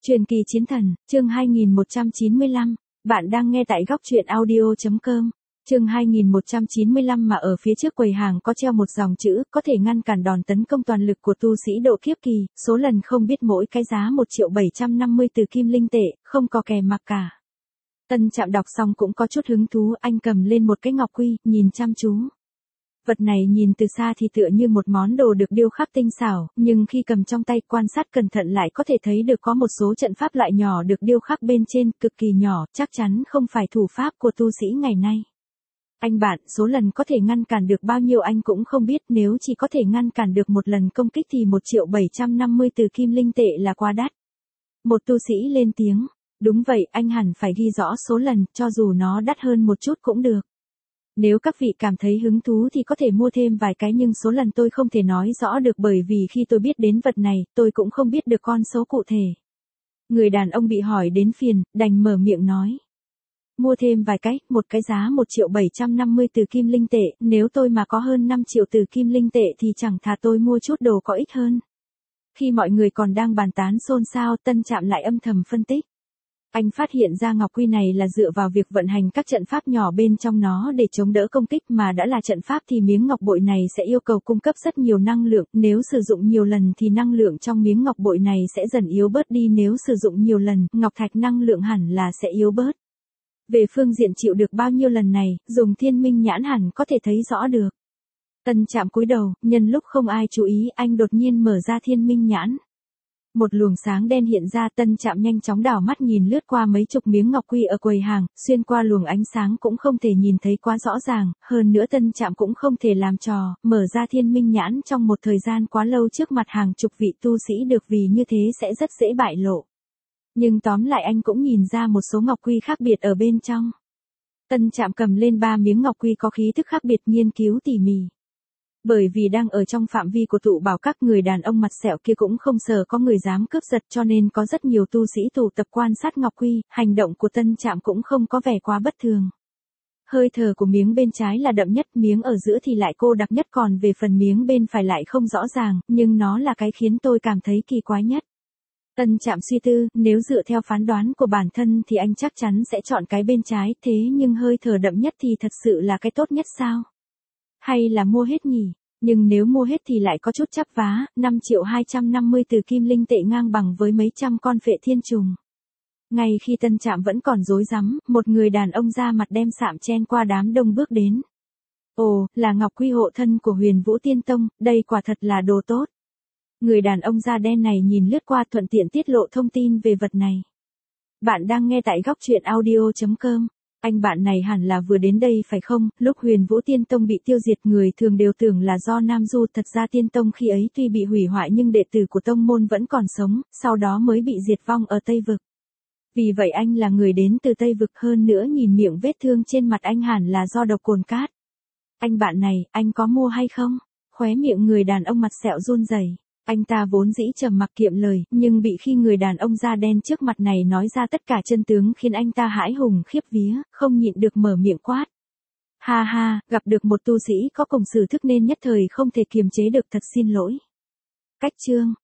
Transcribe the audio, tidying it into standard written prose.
Truyền kỳ chiến thần, chương 2195, bạn đang nghe tại góc truyện audio.com. Chương 2195 mà ở phía trước quầy hàng có treo một dòng chữ, có thể ngăn cản đòn tấn công toàn lực của tu sĩ độ kiếp kỳ, số lần không biết mỗi cái giá 1.750 từ kim linh tệ, không có kè mặc cả. Tân Trạm đọc xong cũng có chút hứng thú, anh cầm lên một cái ngọc quy, nhìn chăm chú. Vật này nhìn từ xa thì tựa như một món đồ được điêu khắc tinh xảo, nhưng khi cầm trong tay quan sát cẩn thận lại có thể thấy được có một số trận pháp loại nhỏ được điêu khắc bên trên, cực kỳ nhỏ, chắc chắn không phải thủ pháp của tu sĩ ngày nay. Anh bạn, số lần có thể ngăn cản được bao nhiêu anh cũng không biết, nếu chỉ có thể ngăn cản được một lần công kích thì 1.750 từ kim linh tệ là quá đắt. Một tu sĩ lên tiếng, đúng vậy, anh hẳn phải ghi rõ số lần, cho dù nó đắt hơn một chút cũng được. Nếu các vị cảm thấy hứng thú thì có thể mua thêm vài cái, nhưng số lần tôi không thể nói rõ được, bởi vì khi tôi biết đến vật này, tôi cũng không biết được con số cụ thể. Người đàn ông bị hỏi đến phiền, đành mở miệng nói. Mua thêm vài cái, một cái giá 1.750 từ kim linh tệ, nếu tôi mà có hơn 5 triệu từ kim linh tệ thì chẳng thà tôi mua chút đồ có ích hơn. Khi mọi người còn đang bàn tán xôn xao, Tân Trạm lại âm thầm phân tích. Anh phát hiện ra ngọc quy này là dựa vào việc vận hành các trận pháp nhỏ bên trong nó để chống đỡ công kích, mà đã là trận pháp thì miếng ngọc bội này sẽ yêu cầu cung cấp rất nhiều năng lượng, nếu sử dụng nhiều lần thì năng lượng trong miếng ngọc bội này sẽ dần yếu bớt đi, nếu sử dụng nhiều lần, ngọc thạch năng lượng hẳn là sẽ yếu bớt. Về phương diện chịu được bao nhiêu lần này, dùng thiên minh nhãn hẳn có thể thấy rõ được. Tân Trạm cúi đầu, nhân lúc không ai chú ý, anh đột nhiên mở ra thiên minh nhãn. Một luồng sáng đen hiện ra, Tân Trạm nhanh chóng đảo mắt nhìn lướt qua mấy chục miếng ngọc quy ở quầy hàng, xuyên qua luồng ánh sáng cũng không thể nhìn thấy quá rõ ràng, hơn nữa Tân Trạm cũng không thể làm trò, mở ra thiên minh nhãn trong một thời gian quá lâu trước mặt hàng chục vị tu sĩ được, vì như thế sẽ rất dễ bại lộ. Nhưng tóm lại anh cũng nhìn ra một số ngọc quy khác biệt ở bên trong. Tân Trạm cầm lên 3 miếng ngọc quy có khí thức khác biệt, nghiên cứu tỉ mỉ. Bởi vì đang ở trong phạm vi của tụ bảo các, người đàn ông mặt sẹo kia cũng không sợ có người dám cướp giật, cho nên có rất nhiều tu sĩ tụ tập quan sát ngọc quy, hành động của Tân Trạm cũng không có vẻ quá bất thường. Hơi thở của miếng bên trái là đậm nhất, miếng ở giữa thì lại cô đặc nhất, còn về phần miếng bên phải lại không rõ ràng, nhưng nó là cái khiến tôi cảm thấy kỳ quái nhất. Tân Trạm suy tư, nếu dựa theo phán đoán của bản thân thì anh chắc chắn sẽ chọn cái bên trái, thế nhưng hơi thở đậm nhất thì thật sự là cái tốt nhất sao? Hay là mua hết nhỉ? Nhưng nếu mua hết thì lại có chút chắp vá, 5.250 từ kim linh tệ ngang bằng với mấy trăm con phệ thiên trùng. Ngay khi Tân Trạm vẫn còn rối rắm, một người đàn ông da mặt đem sạm chen qua đám đông bước đến. Ồ, là ngọc quy hộ thân của Huyền Vũ Tiên Tông, đây quả thật là đồ tốt. Người đàn ông da đen này nhìn lướt qua thuận tiện tiết lộ thông tin về vật này. Bạn đang nghe tại góc truyện audio.com. Anh bạn này hẳn là vừa đến đây phải không? Lúc Huyền Vũ Tiên Tông bị tiêu diệt, người thường đều tưởng là do Nam Du, thật ra Tiên Tông khi ấy tuy bị hủy hoại nhưng đệ tử của tông môn vẫn còn sống, sau đó mới bị diệt vong ở Tây Vực. Vì vậy anh là người đến từ Tây Vực, hơn nữa nhìn miệng vết thương trên mặt anh hẳn là do độc cồn cát. Anh bạn này, anh có mua hay không? Khóe miệng người đàn ông mặt sẹo run rẩy. Anh ta vốn dĩ trầm mặc kiệm lời, nhưng bị khi người đàn ông da đen trước mặt này nói ra tất cả chân tướng khiến anh ta hãi hùng khiếp vía, không nhịn được mở miệng quát. Ha ha, gặp được một tu sĩ có cùng sử thức nên nhất thời không thể kiềm chế được, thật xin lỗi. Cách chương,